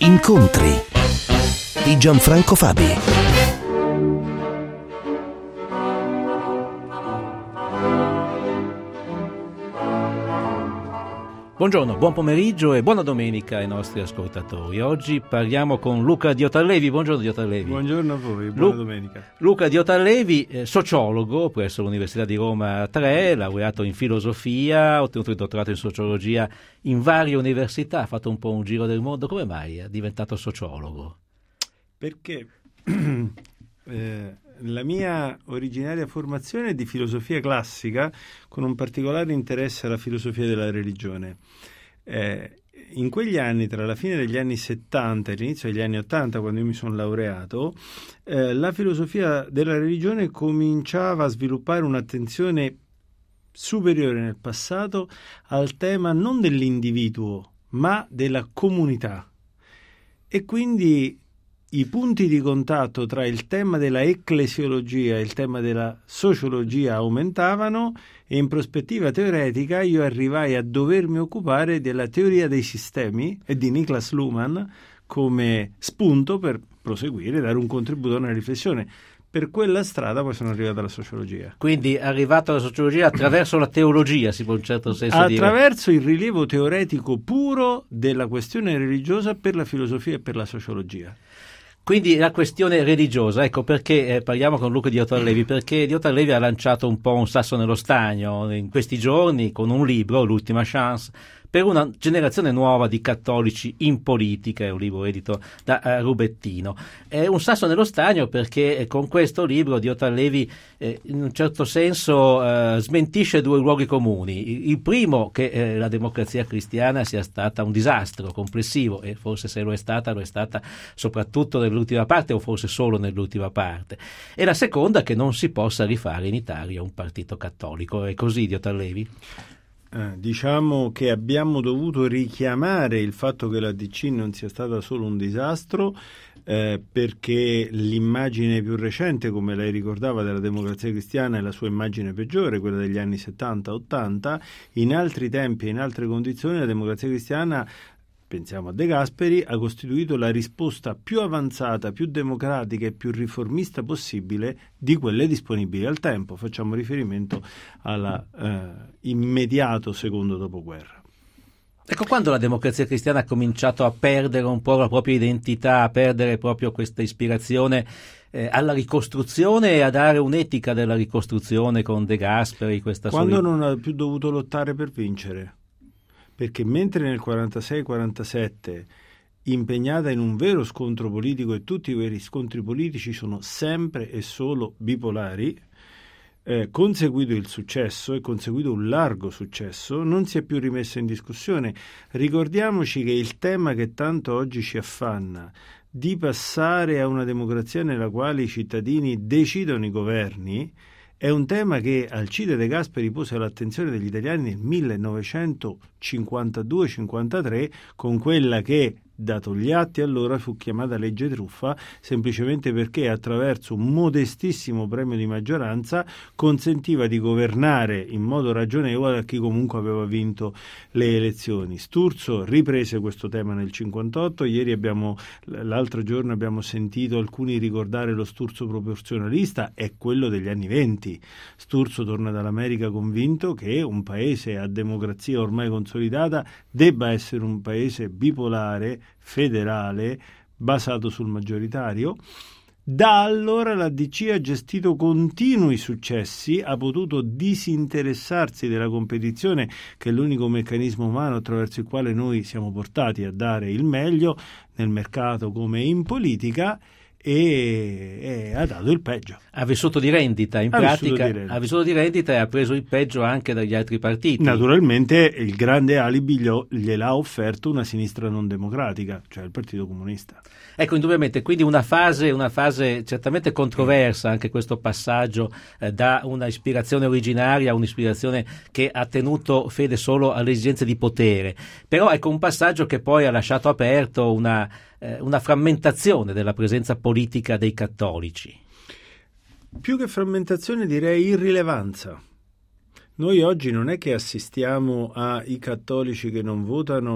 Incontri di Gianfranco Fabi. Buongiorno, buon pomeriggio e buona domenica ai nostri ascoltatori. Oggi parliamo con Luca Diotallevi. Buongiorno Diotallevi. Buongiorno a voi, buona domenica. Luca Diotallevi, sociologo presso l'Università di Roma 3, laureato in filosofia, ha ottenuto il dottorato in sociologia in varie università, ha fatto un po' un giro del mondo. Come mai è diventato sociologo? Perché la mia originaria formazione è di filosofia classica, con un particolare interesse alla filosofia della religione. In quegli anni, tra la fine degli anni 70 e l'inizio degli anni 80, quando io mi sono laureato, la filosofia della religione cominciava a sviluppare un'attenzione superiore nel passato al tema non dell'individuo, ma della comunità. E quindi i punti di contatto tra il tema della ecclesiologia e il tema della sociologia aumentavano e in prospettiva teoretica io arrivai a dovermi occupare della teoria dei sistemi e di Niklas Luhmann come spunto per proseguire e dare un contributo a una riflessione. Per quella strada poi sono arrivato alla sociologia. Quindi è arrivato alla sociologia attraverso la teologia, si può in un certo senso dire. Attraverso il rilievo teoretico puro della questione religiosa per la filosofia e per la sociologia. Quindi la questione religiosa, ecco perché parliamo con Luca Diotallevi, perché Diotallevi ha lanciato un po' un sasso nello stagno in questi giorni con un libro, L'ultima chance, per una generazione nuova di cattolici in politica, è un libro edito da Rubettino. È un sasso nello stagno perché con questo libro Diotallevi in un certo senso smentisce due luoghi comuni. Il primo, che la democrazia cristiana sia stata un disastro complessivo, e forse se lo è stata soprattutto nell'ultima parte o forse solo nell'ultima parte. E la seconda, che non si possa rifare in Italia un partito cattolico. È così, Diotallevi? Diciamo che abbiamo dovuto richiamare il fatto che la DC non sia stata solo un disastro, perché l'immagine più recente, come lei ricordava, della democrazia cristiana è la sua immagine peggiore, quella degli anni 70-80. In altri tempi e in altre condizioni la democrazia cristiana, pensiamo a De Gasperi, ha costituito la risposta più avanzata, più democratica e più riformista possibile di quelle disponibili al tempo. Facciamo riferimento all'immediato secondo dopoguerra. Ecco, quando la democrazia cristiana ha cominciato a perdere un po' la propria identità, a perdere proprio questa ispirazione alla ricostruzione e a dare un'etica della ricostruzione con De Gasperi, quando non ha più dovuto lottare per vincere. Perché mentre nel 46-47 impegnata in un vero scontro politico, e tutti i veri scontri politici sono sempre e solo bipolari, conseguito il successo e conseguito un largo successo, non si è più rimessa in discussione. Ricordiamoci che il tema che tanto oggi ci affanna, di passare a una democrazia nella quale i cittadini decidono i governi, è un tema che Alcide De Gasperi pose all'attenzione degli italiani nel 1952-53 con quella che, dato gli atti, allora fu chiamata legge truffa, semplicemente perché attraverso un modestissimo premio di maggioranza consentiva di governare in modo ragionevole a chi comunque aveva vinto le elezioni. Sturzo riprese questo tema nel 58, l'altro giorno abbiamo sentito alcuni ricordare lo Sturzo proporzionalista, è quello degli anni 20. Sturzo torna dall'America convinto che un paese a democrazia ormai consolidata debba essere un paese bipolare, federale, basato sul maggioritario. Da allora la DC ha gestito continui successi, ha potuto disinteressarsi della competizione, che è l'unico meccanismo umano attraverso il quale noi siamo portati a dare il meglio nel mercato come in politica, e ha dato il peggio. Ha vissuto di rendita, in pratica ha vissuto di rendita e ha preso il peggio anche dagli altri partiti. Naturalmente il grande alibi gliel'ha offerto una sinistra non democratica, cioè il Partito Comunista. Ecco, indubbiamente, quindi una fase certamente controversa, anche questo passaggio da una ispirazione originaria a un'ispirazione che ha tenuto fede solo alle esigenze di potere. Però ecco un passaggio che poi ha lasciato aperto una frammentazione della presenza politica dei cattolici. Più che frammentazione direi irrilevanza. Noi oggi non è che assistiamo ai cattolici che non votano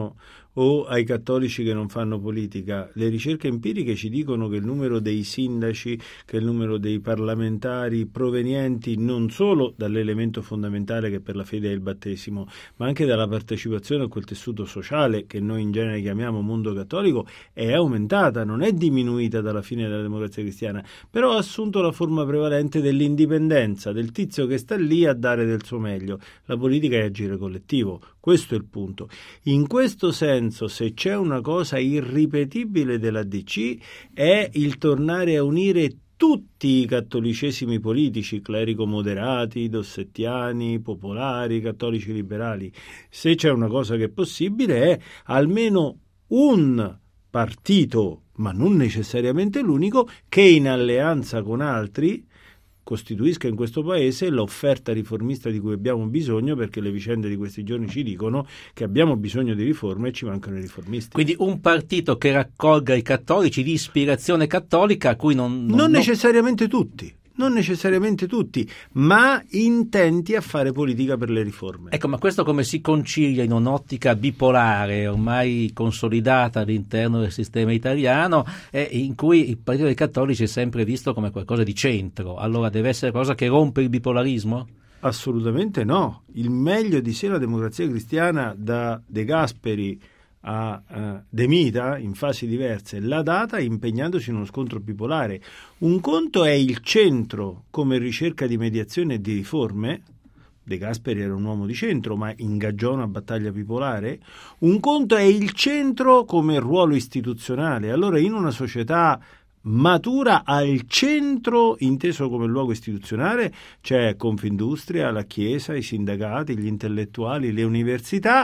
o ai cattolici che non fanno politica. Le ricerche empiriche ci dicono che il numero dei sindaci, che il numero dei parlamentari provenienti non solo dall'elemento fondamentale che per la fede è il battesimo, ma anche dalla partecipazione a quel tessuto sociale che noi in genere chiamiamo mondo cattolico, è aumentata, non è diminuita dalla fine della Democrazia Cristiana, però ha assunto la forma prevalente dell'indipendenza, del tizio che sta lì a dare del suo meglio. La politica è agire collettivo, questo è il punto. In questo senso, se c'è una cosa irripetibile della DC, è il tornare a unire tutti i cattolicesimi politici, clerico moderati, dossettiani, popolari, cattolici liberali. Se c'è una cosa che è possibile è almeno un partito, ma non necessariamente l'unico, che in alleanza con altri costituisca in questo paese l'offerta riformista di cui abbiamo bisogno, perché le vicende di questi giorni ci dicono che abbiamo bisogno di riforme e ci mancano i riformisti. Quindi un partito che raccolga i cattolici di ispirazione cattolica a cui non necessariamente tutti. Non necessariamente tutti, ma intenti a fare politica per le riforme. Ecco, ma questo come si concilia in un'ottica bipolare ormai consolidata all'interno del sistema italiano, in cui il partito dei cattolici è sempre visto come qualcosa di centro? Allora deve essere cosa che rompe il bipolarismo? Assolutamente no. Il meglio di sé la Democrazia Cristiana da De Gasperi a De Mita in fasi diverse l'ha data impegnandosi in uno scontro bipolare. Un conto è il centro come ricerca di mediazione e di riforme. De Gasperi era un uomo di centro ma ingaggiò una battaglia bipolare. Un conto è il centro come ruolo istituzionale. Allora in una società matura al centro, inteso come luogo istituzionale, c'è Confindustria, la Chiesa, i sindacati, gli intellettuali, le università.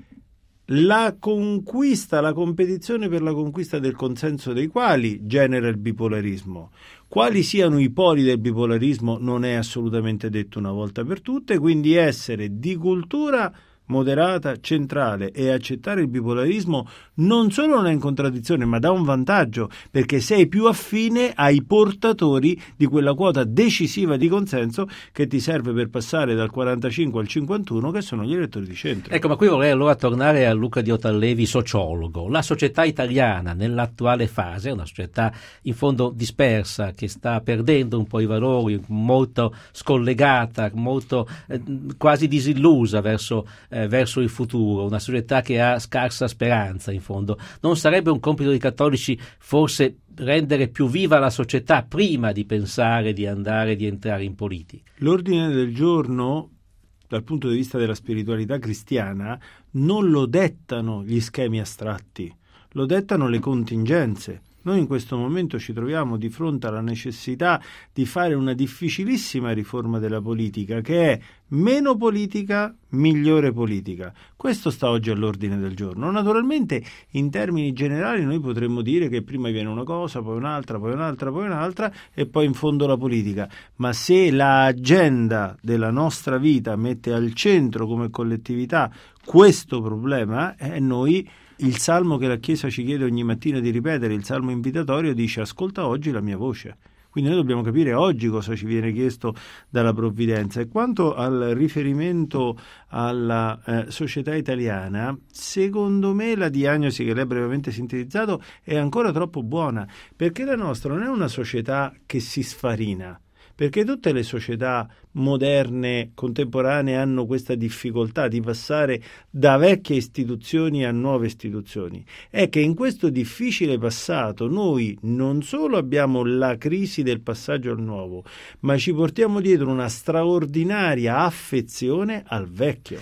La conquista, la competizione per la conquista del consenso dei quali genera il bipolarismo. Quali siano i poli del bipolarismo non è assolutamente detto una volta per tutte, quindi essere di cultura moderata, centrale e accettare il bipolarismo non solo non è in contraddizione, ma dà un vantaggio, perché sei più affine ai portatori di quella quota decisiva di consenso che ti serve per passare dal 45 al 51, che sono gli elettori di centro. Ecco, ma qui vorrei allora tornare a Luca di Otallevi, sociologo. La società italiana nell'attuale fase è una società in fondo dispersa, che sta perdendo un po' i valori, molto scollegata, molto quasi disillusa verso il futuro, una società che ha scarsa speranza in fondo. Non sarebbe un compito dei cattolici forse rendere più viva la società prima di pensare di entrare in politica? L'ordine del giorno, dal punto di vista della spiritualità cristiana, non lo dettano gli schemi astratti, lo dettano le contingenze. Noi in questo momento ci troviamo di fronte alla necessità di fare una difficilissima riforma della politica, che è meno politica, migliore politica. Questo sta oggi all'ordine del giorno. Naturalmente, in termini generali, noi potremmo dire che prima viene una cosa, poi un'altra, poi un'altra, poi un'altra, e poi in fondo la politica. Ma se l'agenda della nostra vita mette al centro come collettività questo problema, noi... Il salmo che la Chiesa ci chiede ogni mattina di ripetere, il salmo invitatorio, dice: ascolta oggi la mia voce. Quindi noi dobbiamo capire oggi cosa ci viene chiesto dalla provvidenza. E quanto al riferimento alla società italiana, secondo me la diagnosi che lei ha brevemente sintetizzato è ancora troppo buona, perché la nostra non è una società che si sfarina. Perché tutte le società moderne, contemporanee, hanno questa difficoltà di passare da vecchie istituzioni a nuove istituzioni. È che in questo difficile passato noi non solo abbiamo la crisi del passaggio al nuovo, ma ci portiamo dietro una straordinaria affezione al vecchio.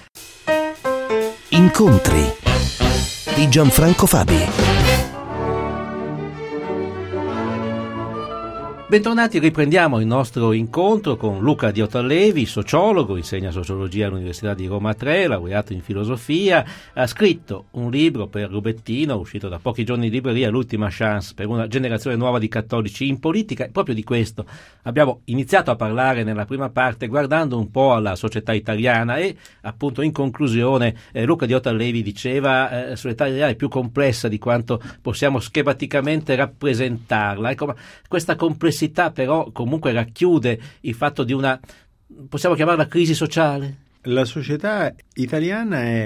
Incontri di Gianfranco Fabi. Bentornati, riprendiamo il nostro incontro con Luca di Otallevi, sociologo, insegna sociologia all'Università di Roma 3, laureato in filosofia, ha scritto un libro per Rubettino, uscito da pochi giorni in libreria, L'ultima chance per una generazione nuova di cattolici in politica, e proprio di questo abbiamo iniziato a parlare nella prima parte, guardando un po' alla società italiana, e appunto in conclusione Luca di Otallevi diceva la società italiana è più complessa di quanto possiamo schematicamente rappresentarla. Ecco, ma questa complessità però comunque racchiude il fatto di una, possiamo chiamarla crisi sociale? La società italiana è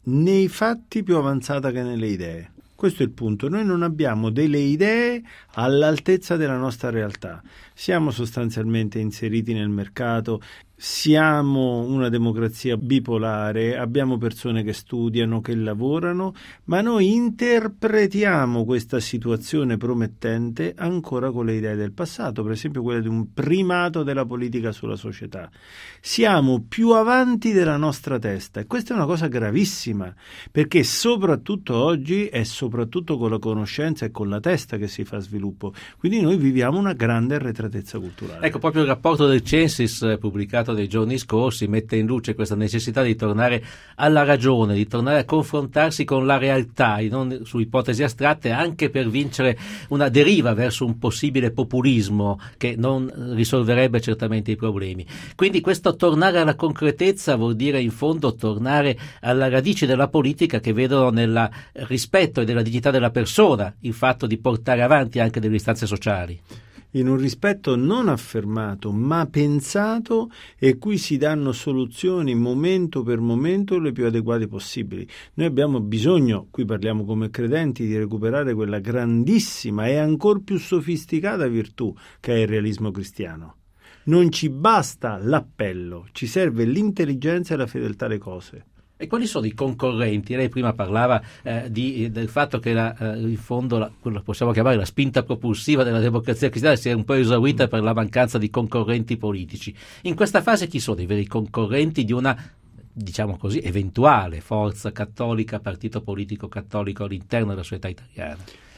nei fatti più avanzata che nelle idee. Questo è il punto. Noi non abbiamo delle idee all'altezza della nostra realtà. Siamo sostanzialmente inseriti nel mercato, siamo una democrazia bipolare, abbiamo persone che studiano, che lavorano, ma noi interpretiamo questa situazione promettente ancora con le idee del passato, per esempio quella di un primato della politica sulla società. Siamo più avanti della nostra testa e questa è una cosa gravissima, perché soprattutto oggi è soprattutto con la conoscenza e con la testa che si fa sviluppo, quindi noi viviamo una grande arretratezza culturale. Ecco, proprio il rapporto del Censis pubblicato dei giorni scorsi mette in luce questa necessità di tornare alla ragione, di tornare a confrontarsi con la realtà e non su ipotesi astratte, anche per vincere una deriva verso un possibile populismo che non risolverebbe certamente i problemi. Quindi questo tornare alla concretezza vuol dire in fondo tornare alla radice della politica, che vedono nel rispetto e della dignità della persona il fatto di portare avanti anche delle istanze sociali. In un rispetto non affermato ma pensato, e cui si danno soluzioni momento per momento le più adeguate possibili. Noi abbiamo bisogno, qui parliamo come credenti, di recuperare quella grandissima e ancor più sofisticata virtù che è il realismo cristiano. Non ci basta l'appello, ci serve l'intelligenza e la fedeltà alle cose. E quali sono i concorrenti? Lei prima parlava del fatto che in fondo quello possiamo chiamare la spinta propulsiva della democrazia cristiana si è un po' esaurita per la mancanza di concorrenti politici. In questa fase chi sono i veri concorrenti di una, diciamo così, eventuale forza cattolica, partito politico cattolico all'interno della società italiana?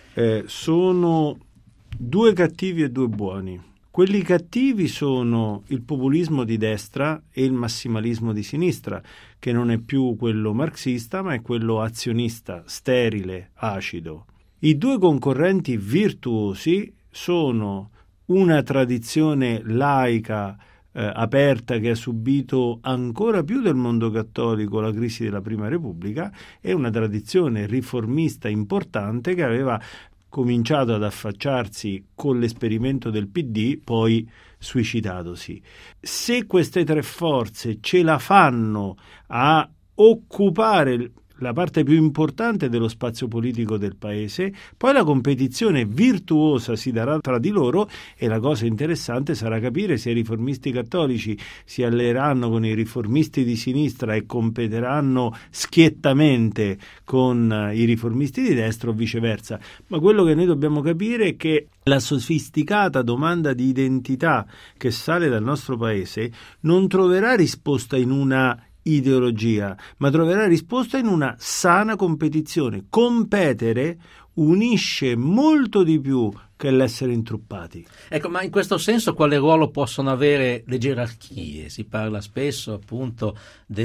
Sono due cattivi e due buoni. Quelli cattivi sono il populismo di destra e il massimalismo di sinistra, che non è più quello marxista, ma è quello azionista, sterile, acido. I due concorrenti virtuosi sono una tradizione laica aperta che ha subito ancora più del mondo cattolico la crisi della Prima Repubblica e una tradizione riformista importante che aveva cominciato ad affacciarsi con l'esperimento del PD, poi suicidatosi. Se queste tre forze ce la fanno a occupare la parte più importante dello spazio politico del paese, poi la competizione virtuosa si darà tra di loro e la cosa interessante sarà capire se i riformisti cattolici si alleeranno con i riformisti di sinistra e competeranno schiettamente con i riformisti di destra o viceversa. Ma quello che noi dobbiamo capire è che la sofisticata domanda di identità che sale dal nostro paese non troverà risposta in una ideologia, ma troverà risposta in una sana competizione. Competere unisce molto di più che l'essere intruppati. Ecco, ma in questo senso quale ruolo possono avere le gerarchie? Si parla spesso appunto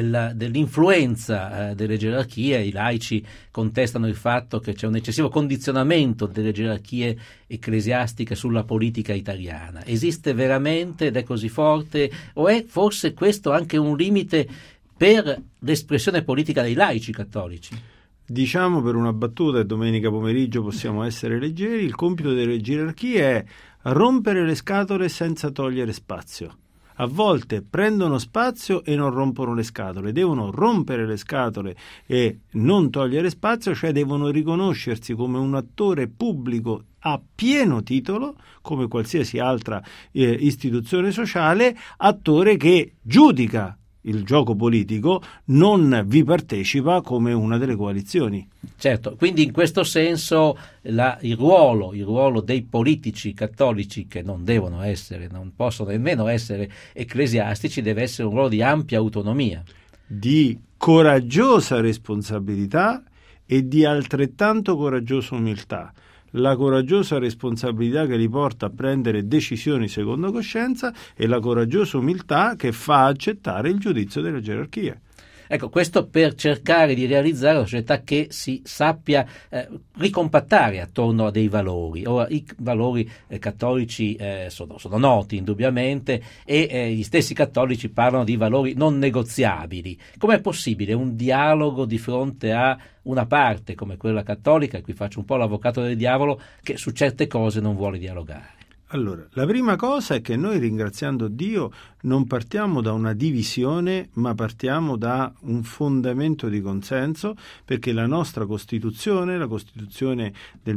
dell'influenza delle gerarchie, i laici contestano il fatto che c'è un eccessivo condizionamento delle gerarchie ecclesiastiche sulla politica italiana. Esiste veramente ed è così forte, o è forse questo anche un limite per l'espressione politica dei laici cattolici? Diciamo per una battuta, e domenica pomeriggio possiamo essere leggeri, il compito delle gerarchie è rompere le scatole senza togliere spazio. A volte prendono spazio e non rompono le scatole, devono rompere le scatole e non togliere spazio, cioè devono riconoscersi come un attore pubblico a pieno titolo, come qualsiasi altra istituzione sociale, attore che giudica il gioco politico, non vi partecipa come una delle coalizioni. Certo, quindi in questo senso il ruolo dei politici cattolici, che non devono essere, non possono nemmeno essere ecclesiastici, deve essere un ruolo di ampia autonomia, di coraggiosa responsabilità e di altrettanto coraggiosa umiltà. La coraggiosa responsabilità che li porta a prendere decisioni secondo coscienza e la coraggiosa umiltà che fa accettare il giudizio delle gerarchie. Ecco, questo per cercare di realizzare una società che si sappia ricompattare attorno a dei valori. Ora, i valori cattolici sono noti indubbiamente e gli stessi cattolici parlano di valori non negoziabili. Com'è possibile un dialogo di fronte a una parte come quella cattolica, e qui faccio un po' l'avvocato del diavolo, che su certe cose non vuole dialogare? Allora, la prima cosa è che noi, ringraziando Dio, non partiamo da una divisione, ma partiamo da un fondamento di consenso, perché la nostra Costituzione, la Costituzione del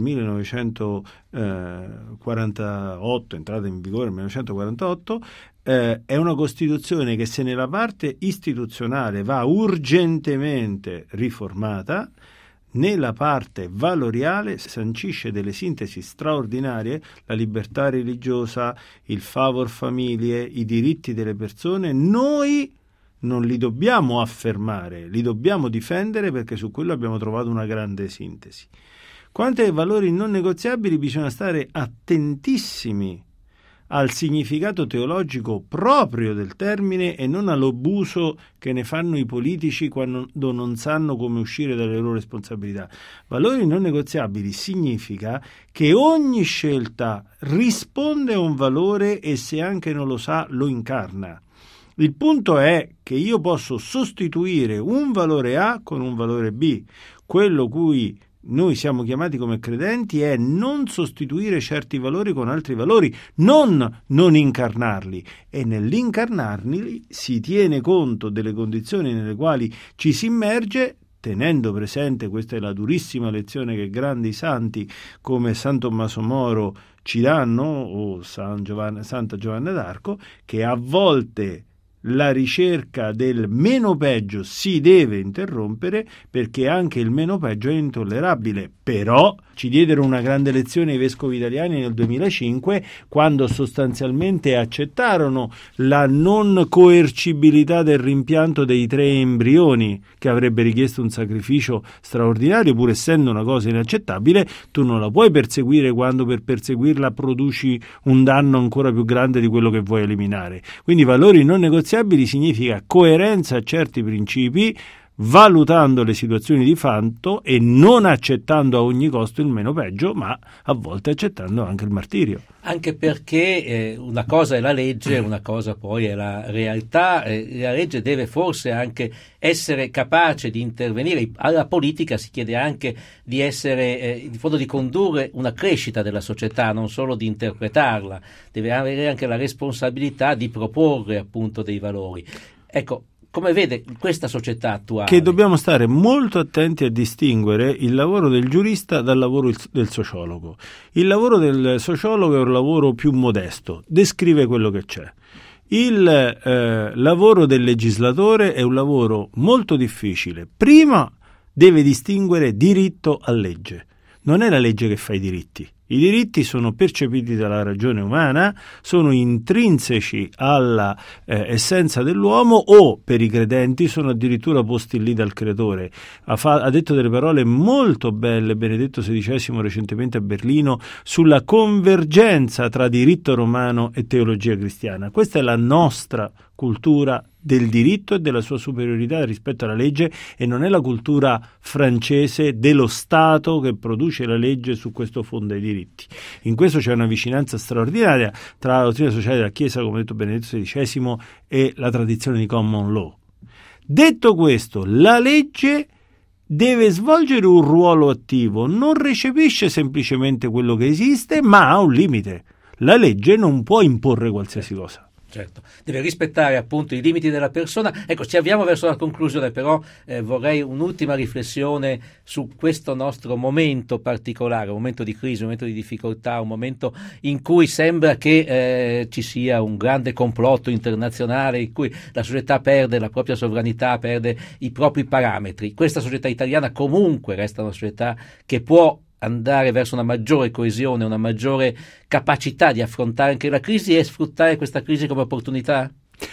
1948, entrata in vigore nel 1948, è una Costituzione che, se nella parte istituzionale va urgentemente riformata, nella parte valoriale sancisce delle sintesi straordinarie: la libertà religiosa, il favor familie, i diritti delle persone. Noi non li dobbiamo affermare, li dobbiamo difendere, perché su quello abbiamo trovato una grande sintesi. Quanto ai valori non negoziabili, bisogna stare attentissimi al significato teologico proprio del termine e non all'abuso che ne fanno i politici quando non sanno come uscire dalle loro responsabilità. Valori non negoziabili significa che ogni scelta risponde a un valore e, se anche non lo sa, lo incarna. Il punto è che io posso sostituire un valore A con un valore B. Quello cui noi siamo chiamati come credenti è non sostituire certi valori con altri valori, non incarnarli, e nell'incarnarli si tiene conto delle condizioni nelle quali ci si immerge, tenendo presente, questa è la durissima lezione che grandi santi come San Tommaso Moro ci danno, o Santa Giovanna d'Arco, che a volte la ricerca del meno peggio si deve interrompere, perché anche il meno peggio è intollerabile. Però ci diedero una grande lezione i vescovi italiani nel 2005, quando sostanzialmente accettarono la non coercibilità del rimpianto dei 3 embrioni, che avrebbe richiesto un sacrificio straordinario. Pur essendo una cosa inaccettabile, tu non la puoi perseguire quando per perseguirla produci un danno ancora più grande di quello che vuoi eliminare. Quindi valori non negoziabili significa coerenza a certi principi, valutando le situazioni di fatto e non accettando a ogni costo il meno peggio, ma a volte accettando anche il martirio. Anche perché una cosa è la legge, una cosa poi è la realtà. La legge deve forse anche essere capace di intervenire. Alla politica si chiede anche di essere, in fondo, di condurre una crescita della società, non solo di interpretarla. Deve avere anche la responsabilità di proporre appunto dei valori. Ecco, come vede questa società attuale? Che dobbiamo stare molto attenti a distinguere il lavoro del giurista dal lavoro del sociologo. Il lavoro del sociologo è un lavoro più modesto, descrive quello che c'è. Il lavoro del legislatore è un lavoro molto difficile. Prima deve distinguere diritto a legge. Non è la legge che fa i diritti. I diritti sono percepiti dalla ragione umana, sono intrinseci alla essenza dell'uomo, o per i credenti sono addirittura posti lì dal creatore. Ha detto delle parole molto belle Benedetto XVI recentemente a Berlino sulla convergenza tra diritto romano e teologia cristiana. Questa è la nostra cultura del diritto e della sua superiorità rispetto alla legge, e non è la cultura francese dello Stato che produce la legge su questo fondo ai diritti. In questo c'è una vicinanza straordinaria tra la dottrina sociale della Chiesa, come ha detto Benedetto XVI, e la tradizione di common law. Detto questo, la legge deve svolgere un ruolo attivo, non recepisce semplicemente quello che esiste, ma ha un limite. La legge non può imporre qualsiasi cosa. Certo, deve rispettare appunto i limiti della persona. Ecco, ci avviamo verso la conclusione, però vorrei un'ultima riflessione su questo nostro momento particolare, un momento di crisi, un momento di difficoltà, un momento in cui sembra che ci sia un grande complotto internazionale, in cui la società perde la propria sovranità, perde i propri parametri. Questa società italiana comunque resta una società che può andare verso una maggiore coesione, una maggiore capacità di affrontare anche la crisi e sfruttare questa crisi come opportunità?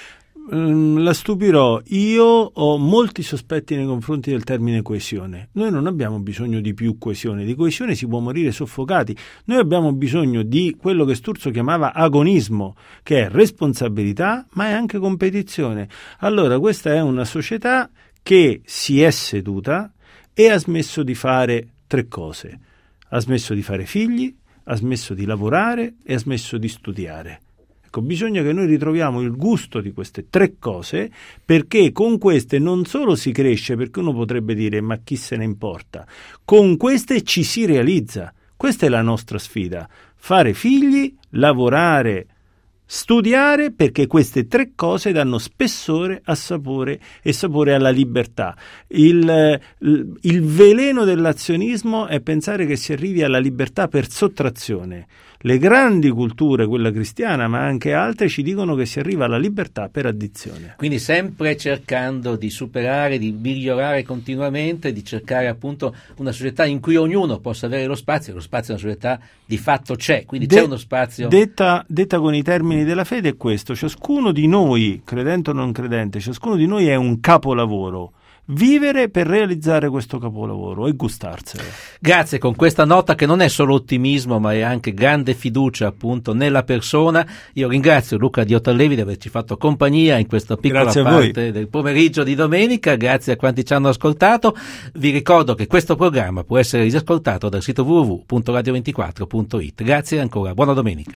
La stupirò. Io ho molti sospetti nei confronti del termine coesione. Noi non abbiamo bisogno di più coesione. Di coesione si può morire soffocati. Noi abbiamo bisogno di quello che Sturzo chiamava agonismo, che è responsabilità ma è anche competizione. Allora, questa è una società che si è seduta e ha smesso di fare 3 cose. Ha smesso di fare figli, ha smesso di lavorare e ha smesso di studiare. Ecco, bisogna che noi ritroviamo il gusto di queste 3 cose, perché con queste non solo si cresce, perché uno potrebbe dire ma chi se ne importa, con queste ci si realizza. Questa è la nostra sfida: fare figli, lavorare, studiare, perché queste tre cose danno spessore a sapore e sapore alla libertà. Il veleno dell'azionismo è pensare che si arrivi alla libertà per sottrazione. Le grandi culture, quella cristiana ma anche altre, ci dicono che si arriva alla libertà per addizione. Quindi sempre cercando di superare, di migliorare continuamente, di cercare appunto una società in cui ognuno possa avere lo spazio. Lo spazio nella società di fatto c'è, quindi c'è uno spazio. Detta con i termini della fede è questo: ciascuno di noi, credente o non credente, ciascuno di noi è un capolavoro. Vivere per realizzare questo capolavoro e gustarselo. Grazie, con questa nota che non è solo ottimismo ma è anche grande fiducia appunto nella persona. Io ringrazio Luca Diotta-Levi di averci fatto compagnia in questa piccola parte del pomeriggio di domenica. Grazie a quanti ci hanno ascoltato. Vi ricordo che questo programma può essere risascoltato dal sito www.radio24.it. Grazie ancora, buona domenica.